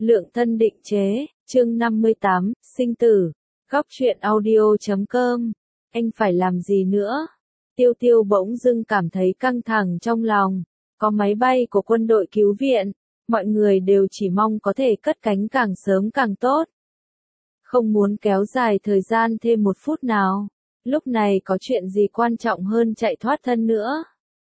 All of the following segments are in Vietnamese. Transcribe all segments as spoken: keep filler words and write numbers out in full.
Lượng thân định chế, chương năm mươi tám, sinh tử, góc truyện audio chấm com. Anh phải làm gì nữa? Tiêu Tiêu bỗng dưng cảm thấy căng thẳng trong lòng. Có máy bay của quân đội cứu viện, mọi người đều chỉ mong có thể cất cánh càng sớm càng tốt. Không muốn kéo dài thời gian thêm một phút nào. Lúc này có chuyện gì quan trọng hơn chạy thoát thân nữa?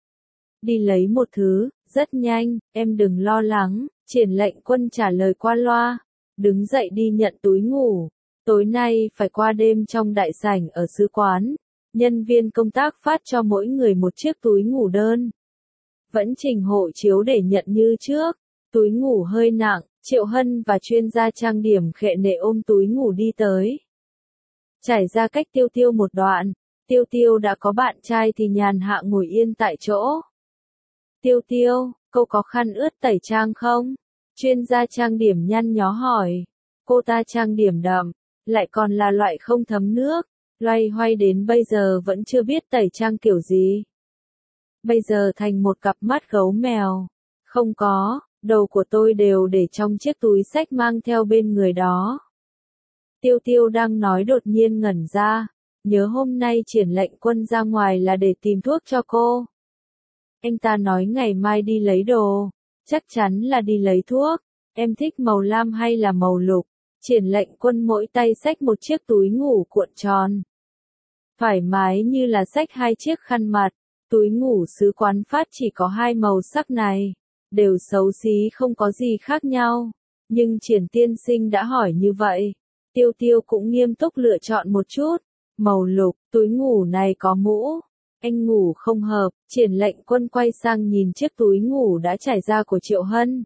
Đi lấy một thứ, rất nhanh, em đừng lo lắng. Triển lệnh quân trả lời qua loa. Đứng dậy đi nhận túi ngủ. Tối nay phải qua đêm trong đại sảnh ở sứ quán. Nhân viên công tác phát cho mỗi người một chiếc túi ngủ đơn. Vẫn trình hộ chiếu để nhận như trước. Túi ngủ hơi nặng, Triệu Hân và chuyên gia trang điểm khệ nệ ôm túi ngủ đi tới. Trải ra cách Tiêu Tiêu một đoạn. Tiêu Tiêu đã có bạn trai thì nhàn hạ ngồi yên tại chỗ. Tiêu Tiêu, cô có khăn ướt tẩy trang không? Chuyên gia trang điểm nhăn nhó hỏi. Cô ta trang điểm đậm, lại còn là loại không thấm nước. Loay hoay đến bây giờ vẫn chưa biết tẩy trang kiểu gì. Bây giờ thành một cặp mắt gấu mèo. Không có, đầu của tôi đều để trong chiếc túi xách mang theo bên người đó. Tiêu Tiêu đang nói đột nhiên ngẩn ra. Nhớ hôm nay Triển lệnh quân ra ngoài là để tìm thuốc cho cô. Anh ta nói ngày mai đi lấy đồ. Chắc chắn là đi lấy thuốc. Em thích màu lam hay là màu lục? Triển lệnh quân mỗi tay xách một chiếc túi ngủ cuộn tròn. Thoải mái như là xách hai chiếc khăn mặt. Túi ngủ sứ quán phát chỉ có hai màu sắc này. Đều xấu xí không có gì khác nhau. Nhưng Triển tiên sinh đã hỏi như vậy. Tiêu Tiêu cũng nghiêm túc lựa chọn một chút. Màu lục, túi ngủ này có mũ. Anh ngủ không hợp. Triển lệnh quân quay sang nhìn chiếc túi ngủ đã trải ra của Triệu Hân.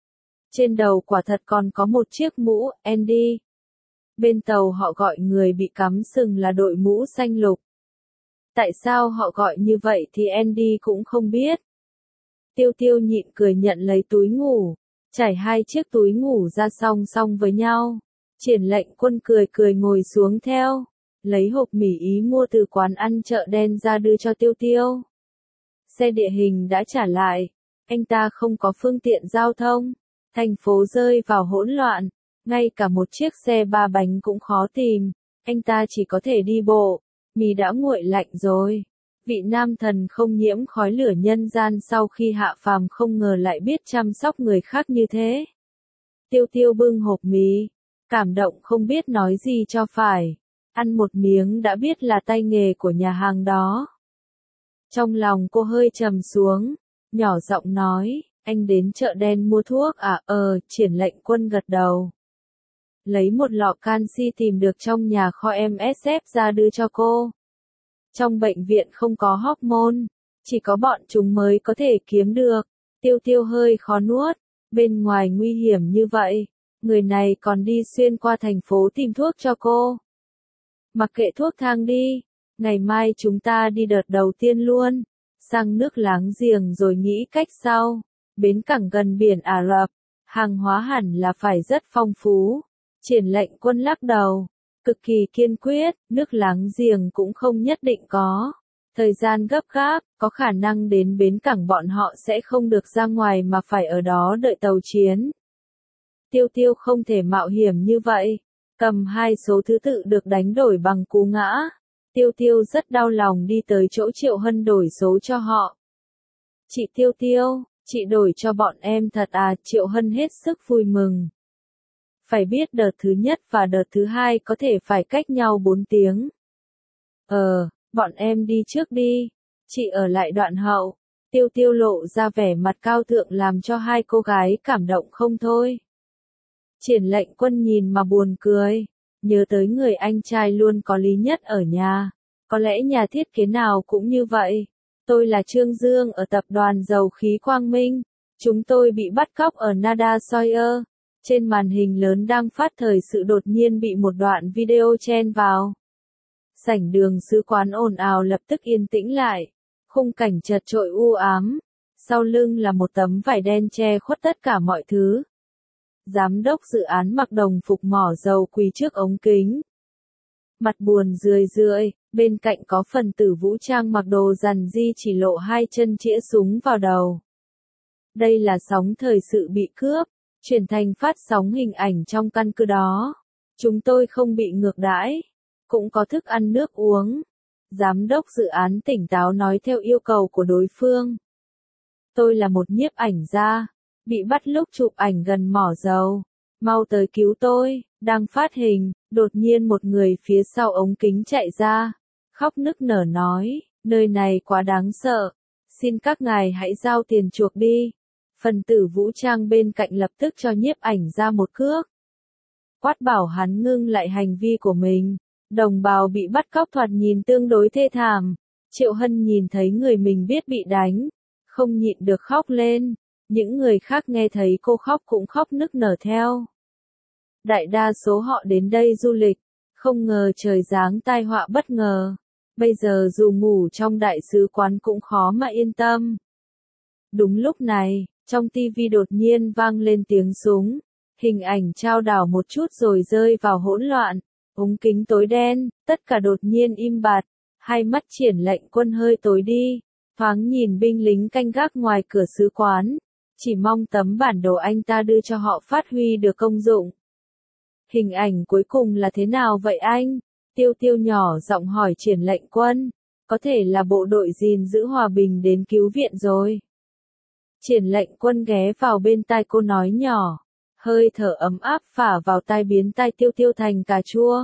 Trên đầu quả thật còn có một chiếc mũ, Andy. Bên tàu họ gọi người bị cắm sừng là đội mũ xanh lục. Tại sao họ gọi như vậy thì Andy cũng không biết. Tiêu Tiêu nhịn cười nhận lấy túi ngủ. Trải hai chiếc túi ngủ ra song song với nhau. Triển lệnh quân cười cười ngồi xuống theo. Lấy hộp mì ý mua từ quán ăn chợ đen ra đưa cho Tiêu Tiêu. Xe địa hình đã trả lại. Anh ta không có phương tiện giao thông. Thành phố rơi vào hỗn loạn. Ngay cả một chiếc xe ba bánh cũng khó tìm. Anh ta chỉ có thể đi bộ. Mì đã nguội lạnh rồi. Vị nam thần không nhiễm khói lửa nhân gian sau khi hạ phàm không ngờ lại biết chăm sóc người khác như thế. Tiêu Tiêu bưng hộp mì. Cảm động không biết nói gì cho phải. Ăn một miếng đã biết là tay nghề của nhà hàng đó. Trong lòng cô hơi trầm xuống. Nhỏ giọng nói. Anh đến chợ đen mua thuốc à? Ờ, Triển lệnh quân gật đầu. Lấy một lọ canxi tìm được trong nhà kho em ét ép ra đưa cho cô. Trong bệnh viện không có hormone, chỉ có bọn chúng mới có thể kiếm được. Tiêu Tiêu hơi khó nuốt, bên ngoài nguy hiểm như vậy, người này còn đi xuyên qua thành phố tìm thuốc cho cô. Mặc kệ thuốc thang đi, ngày mai chúng ta đi đợt đầu tiên luôn, sang nước láng giềng rồi nghĩ cách sau. Bến cảng gần biển Ả Rập, hàng hóa hẳn là phải rất phong phú. Triển lệnh quân lắc đầu, cực kỳ kiên quyết, nước láng giềng cũng không nhất định có. Thời gian gấp gáp, có khả năng đến bến cảng bọn họ sẽ không được ra ngoài mà phải ở đó đợi tàu chiến. Tiêu Tiêu không thể mạo hiểm như vậy, cầm hai số thứ tự được đánh đổi bằng cú ngã. Tiêu Tiêu rất đau lòng đi tới chỗ Triệu Hân đổi số cho họ. Chị Tiêu Tiêu, chị đổi cho bọn em thật à? Triệu Hân hết sức vui mừng. Phải biết đợt thứ nhất và đợt thứ hai có thể phải cách nhau bốn tiếng. Ờ, bọn em đi trước đi. Chị ở lại đoạn hậu. Tiêu Tiêu lộ ra vẻ mặt cao thượng làm cho hai cô gái cảm động không thôi. Triển lệnh quân nhìn mà buồn cười. Nhớ tới người anh trai luôn có lý nhất ở nhà. Có lẽ nhà thiết kế nào cũng như vậy. Tôi là Trương Dương ở tập đoàn dầu khí Quang Minh. Chúng tôi bị bắt cóc ở Nada Sawyer. Trên màn hình lớn đang phát thời sự đột nhiên bị một đoạn video chen vào. Sảnh đường sứ quán ồn ào lập tức yên tĩnh lại. Khung cảnh chật chội u ám. Sau lưng là một tấm vải đen che khuất tất cả mọi thứ. Giám đốc dự án mặc đồng phục mỏ dầu quỳ trước ống kính. Mặt buồn rười rượi, bên cạnh có phần tử vũ trang mặc đồ rằn di chỉ lộ hai chân chĩa súng vào đầu. Đây là sóng thời sự bị cướp. chuyển thành phát sóng hình ảnh trong căn cứ đó. Chúng tôi không bị ngược đãi, cũng có thức ăn nước uống. Giám đốc dự án tỉnh táo nói theo yêu cầu của đối phương. Tôi là một nhiếp ảnh gia, bị bắt lúc chụp ảnh gần mỏ dầu. Mau tới cứu tôi, đang phát hình, đột nhiên một người phía sau ống kính chạy ra, khóc nức nở nói, nơi này quá đáng sợ, xin các ngài hãy giao tiền chuộc đi. Phần tử vũ trang bên cạnh lập tức cho nhiếp ảnh ra một cước. Quát bảo hắn ngưng lại hành vi của mình, đồng bào bị bắt cóc thoạt nhìn tương đối thê thảm. Triệu Hân nhìn thấy người mình biết bị đánh, không nhịn được khóc lên, những người khác nghe thấy cô khóc cũng khóc nức nở theo. Đại đa số họ đến đây du lịch, không ngờ trời giáng tai họa bất ngờ, bây giờ dù ngủ trong đại sứ quán cũng khó mà yên tâm. Đúng lúc này, trong tivi đột nhiên vang lên tiếng súng, hình ảnh trao đảo một chút rồi rơi vào hỗn loạn, ống kính tối đen, tất cả đột nhiên im bặt, hai mắt Triển Lệnh Quân hơi tối đi, thoáng nhìn binh lính canh gác ngoài cửa sứ quán, chỉ mong tấm bản đồ anh ta đưa cho họ phát huy được công dụng. Hình ảnh cuối cùng là thế nào vậy anh? Tiêu Tiêu nhỏ giọng hỏi Triển Lệnh Quân, có thể là bộ đội gìn giữ hòa bình đến cứu viện rồi. Triển Lệnh Quân ghé vào bên tai cô nói nhỏ, hơi thở ấm áp phả vào tai biến tai Tiêu Tiêu thành cà chua.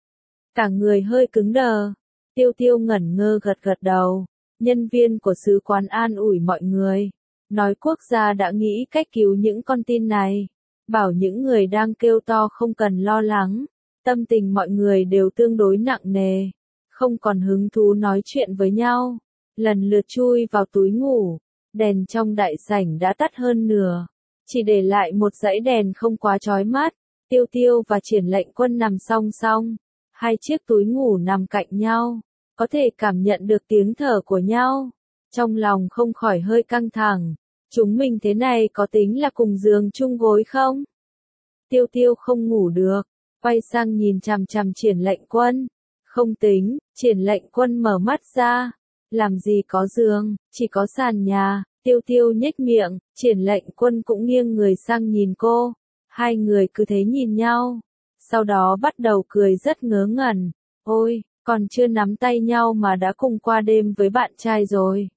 Cả người hơi cứng đờ, Tiêu Tiêu ngẩn ngơ gật gật đầu, nhân viên của sứ quán an ủi mọi người, nói quốc gia đã nghĩ cách cứu những con tin này, bảo những người đang kêu to không cần lo lắng, tâm tình mọi người đều tương đối nặng nề, không còn hứng thú nói chuyện với nhau, lần lượt chui vào túi ngủ, đèn trong đại sảnh đã tắt hơn nửa, chỉ để lại một dãy đèn không quá chói mắt. Tiêu Tiêu và Triển Lệnh Quân nằm song song, hai chiếc túi ngủ nằm cạnh nhau, có thể cảm nhận được tiếng thở của nhau, trong lòng không khỏi hơi căng thẳng, chúng mình thế này có tính là cùng giường chung gối không? Tiêu Tiêu không ngủ được, quay sang nhìn chằm chằm Triển Lệnh Quân, không tính. Triển Lệnh Quân mở mắt ra, làm gì có giường, chỉ có sàn nhà. Tiêu Tiêu nhếch miệng, Triển Lệnh Quân cũng nghiêng người sang nhìn cô, hai người cứ thế nhìn nhau, sau đó bắt đầu cười rất ngớ ngẩn, ôi, còn chưa nắm tay nhau mà đã cùng qua đêm với bạn trai rồi.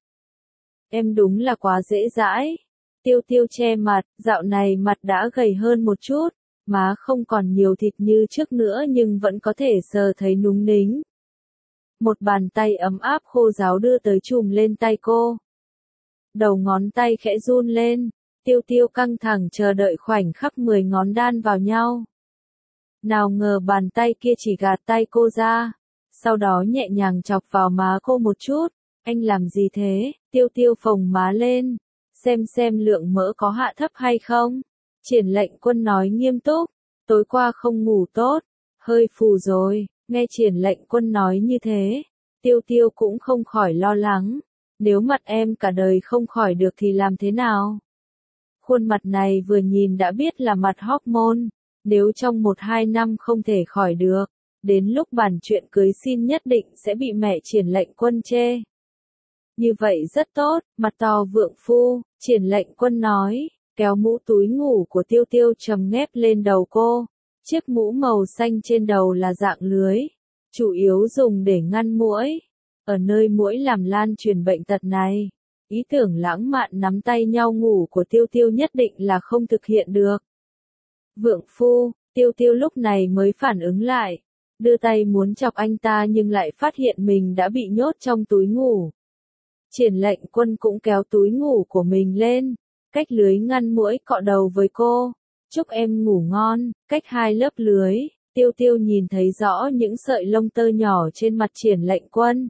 Em đúng là quá dễ dãi. Tiêu Tiêu che mặt, dạo này mặt đã gầy hơn một chút, má không còn nhiều thịt như trước nữa nhưng vẫn có thể sờ thấy núng nính. Một bàn tay ấm áp khô ráo đưa tới chùm lên tay cô. Đầu ngón tay khẽ run lên, Tiêu Tiêu căng thẳng chờ đợi khoảnh khắc mười ngón đan vào nhau. Nào ngờ bàn tay kia chỉ gạt tay cô ra, sau đó nhẹ nhàng chọc vào má cô một chút. Anh làm gì thế? Tiêu Tiêu phồng má lên, xem xem lượng mỡ có hạ thấp hay không. Triển Lệnh Quân nói nghiêm túc, tối qua không ngủ tốt, hơi phù rồi. Nghe Triển Lệnh Quân nói như thế, Tiêu Tiêu cũng không khỏi lo lắng. Nếu mặt em cả đời không khỏi được thì làm thế nào? Khuôn mặt này vừa nhìn đã biết là mặt hormone, nếu trong một hai năm không thể khỏi được, đến lúc bàn chuyện cưới xin nhất định sẽ bị mẹ Triển Lệnh Quân chê. Như vậy rất tốt, mặt to vượng phu, Triển Lệnh Quân nói, kéo mũ túi ngủ của Tiêu Tiêu trầm ngép lên đầu cô. Chiếc mũ màu xanh trên đầu là dạng lưới, chủ yếu dùng để ngăn muỗi. Ở nơi muỗi làm lan truyền bệnh tật này, ý tưởng lãng mạn nắm tay nhau ngủ của Tiêu Tiêu nhất định là không thực hiện được. Vượng phu, Tiêu Tiêu lúc này mới phản ứng lại, đưa tay muốn chọc anh ta nhưng lại phát hiện mình đã bị nhốt trong túi ngủ. Triển Lệnh Quân cũng kéo túi ngủ của mình lên, cách lưới ngăn muỗi cọ đầu với cô. Chúc em ngủ ngon, cách hai lớp lưới, Tiêu Tiêu nhìn thấy rõ những sợi lông tơ nhỏ trên mặt Triển Lệnh Quân.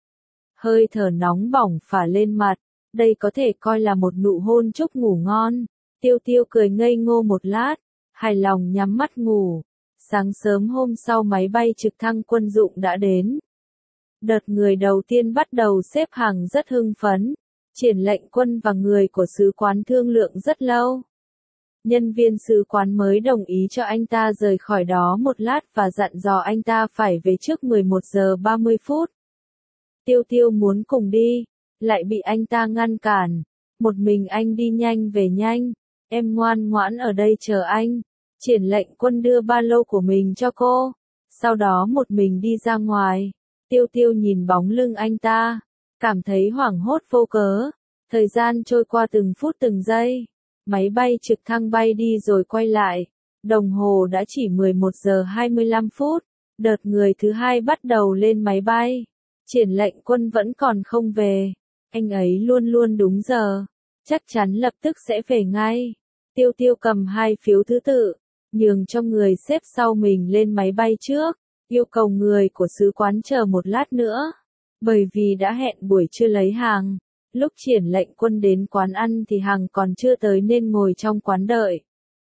Hơi thở nóng bỏng phả lên mặt, đây có thể coi là một nụ hôn chúc ngủ ngon. Tiêu Tiêu cười ngây ngô một lát, hài lòng nhắm mắt ngủ. Sáng sớm hôm sau máy bay trực thăng quân dụng đã đến. Đợt người đầu tiên bắt đầu xếp hàng rất hưng phấn. Triển Lệnh Quân và người của sứ quán thương lượng rất lâu. Nhân viên sứ quán mới đồng ý cho anh ta rời khỏi đó một lát và dặn dò anh ta phải về trước mười một giờ ba mươi phút. Tiêu Tiêu muốn cùng đi, lại bị anh ta ngăn cản. Một mình anh đi nhanh về nhanh, em ngoan ngoãn ở đây chờ anh. Triển Lệnh Quân đưa ba lô của mình cho cô, sau đó một mình đi ra ngoài. Tiêu Tiêu nhìn bóng lưng anh ta, cảm thấy hoảng hốt vô cớ. Thời gian trôi qua từng phút từng giây, máy bay trực thăng bay đi rồi quay lại. Đồng hồ đã chỉ mười một giờ hai mươi lăm phút, đợt người thứ hai bắt đầu lên máy bay. Triển Lệnh Quân vẫn còn không về, anh ấy luôn luôn đúng giờ, chắc chắn lập tức sẽ về ngay. Tiêu Tiêu cầm hai phiếu thứ tự, nhường cho người xếp sau mình lên máy bay trước, yêu cầu người của sứ quán chờ một lát nữa, bởi vì đã hẹn buổi trưa lấy hàng. Lúc Triển Lệnh Quân đến quán ăn thì hàng còn chưa tới nên ngồi trong quán đợi.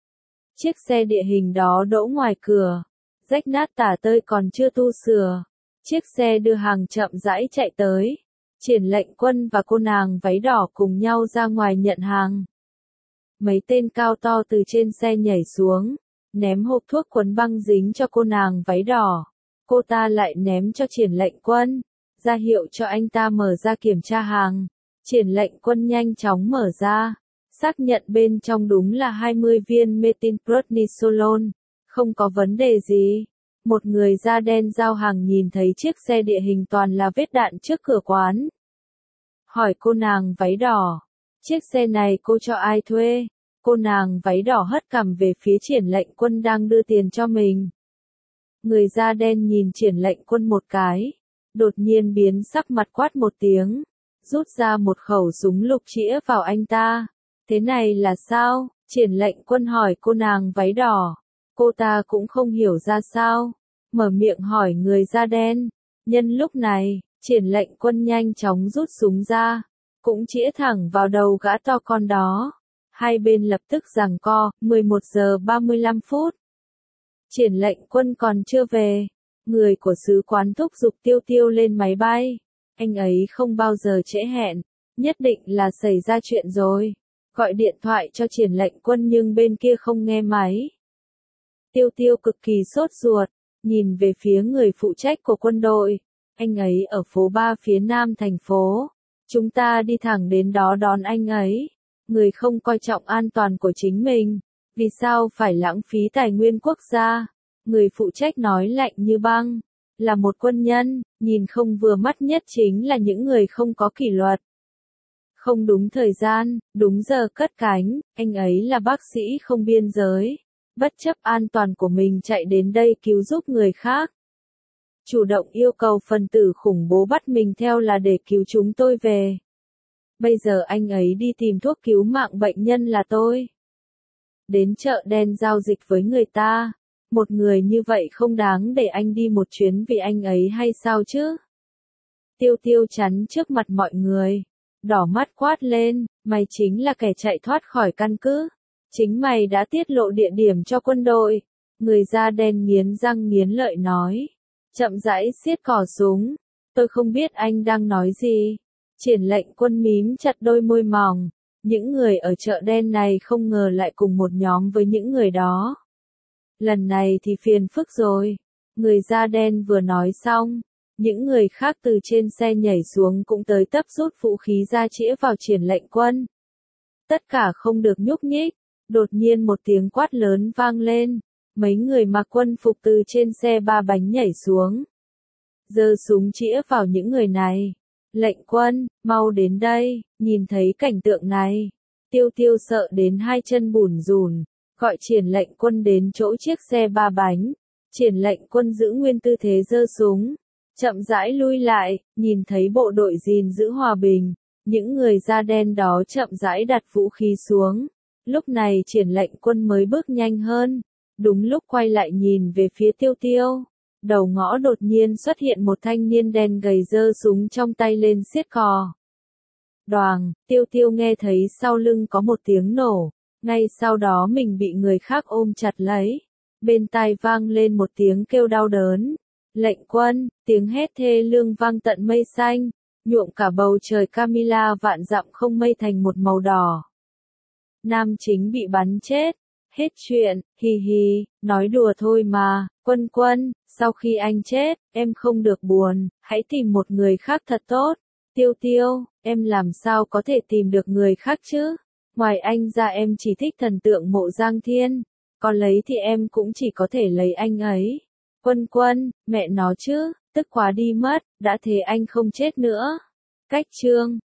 Chiếc xe địa hình đó đỗ ngoài cửa, rách nát tả tơi còn chưa tu sửa. Chiếc xe đưa hàng chậm rãi chạy tới. Triển Lệnh Quân và cô nàng váy đỏ cùng nhau ra ngoài nhận hàng. Mấy tên cao to từ trên xe nhảy xuống, ném hộp thuốc quấn băng dính cho cô nàng váy đỏ. Cô ta lại ném cho Triển Lệnh Quân, ra hiệu cho anh ta mở ra kiểm tra hàng. Triển Lệnh Quân nhanh chóng mở ra, xác nhận bên trong đúng là hai mươi viên methylprednisolone, không có vấn đề gì. Một người da đen giao hàng nhìn thấy chiếc xe địa hình toàn là vết đạn trước cửa quán. Hỏi cô nàng váy đỏ, chiếc xe này cô cho ai thuê? Cô nàng váy đỏ hất cằm về phía Triển Lệnh Quân đang đưa tiền cho mình. Người da đen nhìn Triển Lệnh Quân một cái, đột nhiên biến sắc mặt quát một tiếng, rút ra một khẩu súng lục chĩa vào anh ta. Thế này là sao? Triển Lệnh Quân hỏi cô nàng váy đỏ. Cô ta cũng không hiểu ra sao, mở miệng hỏi người da đen. Nhân lúc này, Triển Lệnh Quân nhanh chóng rút súng ra, cũng chĩa thẳng vào đầu gã to con đó. Hai bên lập tức giằng co. Mười một giờ ba mươi lăm phút. Triển Lệnh Quân còn chưa về, người của sứ quán thúc giục Tiêu Tiêu lên máy bay. Anh ấy không bao giờ trễ hẹn, nhất định là xảy ra chuyện rồi. Gọi điện thoại cho Triển Lệnh Quân nhưng bên kia không nghe máy. Tiêu Tiêu cực kỳ sốt ruột, nhìn về phía người phụ trách của quân đội. Anh ấy ở phố ba phía nam thành phố. Chúng ta đi thẳng đến đó đón anh ấy. Người không coi trọng an toàn của chính mình, vì sao phải lãng phí tài nguyên quốc gia? Người phụ trách nói lạnh như băng. Là một quân nhân, nhìn không vừa mắt nhất chính là những người không có kỷ luật. Không đúng thời gian, đúng giờ cất cánh, anh ấy là bác sĩ không biên giới. Bất chấp an toàn của mình chạy đến đây cứu giúp người khác. Chủ động yêu cầu phần tử khủng bố bắt mình theo là để cứu chúng tôi về. Bây giờ anh ấy đi tìm thuốc cứu mạng bệnh nhân là tôi. Đến chợ đen giao dịch với người ta. Một người như vậy không đáng để anh đi một chuyến vì anh ấy hay sao chứ? Tiêu Tiêu chắn trước mặt mọi người, đỏ mắt quát lên, mày chính là kẻ chạy thoát khỏi căn cứ. Chính mày đã tiết lộ địa điểm cho quân đội. Người da đen nghiến răng nghiến lợi nói. Chậm rãi siết cò súng. Tôi không biết anh đang nói gì. Triển Lệnh Quân mím chặt đôi môi mỏng. Những người ở chợ đen này không ngờ lại cùng một nhóm với những người đó. Lần này thì phiền phức rồi. Người da đen vừa nói xong, những người khác từ trên xe nhảy xuống cũng tới tấp rút vũ khí ra chĩa vào Triển Lệnh Quân. Tất cả không được nhúc nhích. Đột nhiên một tiếng quát lớn vang lên. Mấy người mặc quân phục từ trên xe ba bánh nhảy xuống. Giơ súng chĩa vào những người này. Lệnh Quân, mau đến đây. Nhìn thấy cảnh tượng này, Tiêu Tiêu sợ đến hai chân bủn rủn, gọi Triển Lệnh Quân đến chỗ chiếc xe ba bánh. Triển Lệnh Quân giữ nguyên tư thế giơ súng, chậm rãi lui lại, nhìn thấy bộ đội gìn giữ hòa bình, những người da đen đó chậm rãi đặt vũ khí xuống. Lúc này Triển Lệnh Quân mới bước nhanh hơn, đúng lúc quay lại nhìn về phía Tiêu Tiêu. Đầu ngõ đột nhiên xuất hiện một thanh niên đen gầy giơ súng trong tay lên siết cò. Đoàng, Tiêu Tiêu nghe thấy sau lưng có một tiếng nổ, ngay sau đó mình bị người khác ôm chặt lấy. Bên tai vang lên một tiếng kêu đau đớn. Lệnh Quân, tiếng hét thê lương vang tận mây xanh, nhuộm cả bầu trời Camilla vạn dặm không mây thành một màu đỏ. Nam chính bị bắn chết. Hết chuyện, hì hì, nói đùa thôi mà. Quân Quân, sau khi anh chết, em không được buồn, hãy tìm một người khác thật tốt. Tiêu Tiêu, em làm sao có thể tìm được người khác chứ? Ngoài anh ra em chỉ thích thần tượng Mộ Giang Thiên, có lấy thì em cũng chỉ có thể lấy anh ấy. Quân Quân, mẹ nó chứ, tức quá đi mất, đã thế anh không chết nữa. Cách chương